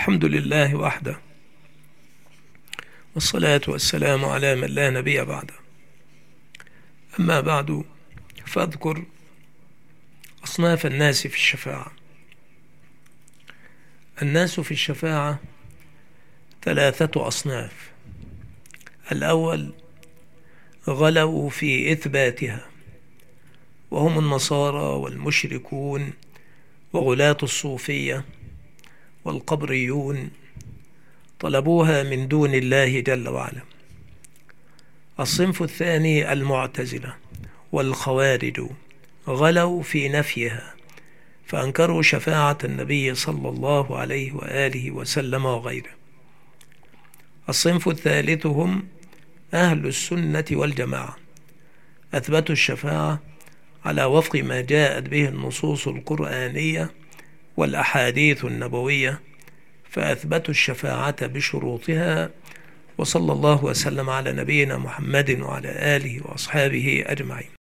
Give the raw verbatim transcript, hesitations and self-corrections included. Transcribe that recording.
الحمد لله وحده، والصلاة والسلام على من لا نبي بعده. أما بعد، فاذكر أصناف الناس في الشفاعة. الناس في الشفاعة ثلاثة أصناف. الأول غلوا في إثباتها، وهم النصارى والمشركون وغلاة الصوفية والقبريون، طلبوها من دون الله جل وعلا. الصنف الثاني المعتزلة والخوارج، غلوا في نفيها فأنكروا شفاعة النبي صلى الله عليه وآله وسلم وغيره. الصنف الثالث هم أهل السنة والجماعة، أثبتوا الشفاعة على وفق ما جاءت به النصوص القرآنية والأحاديث النبوية، فأثبتوا الشفاعة بشروطها. وصلى الله وسلم على نبينا محمد وعلى آله وأصحابه أجمعين.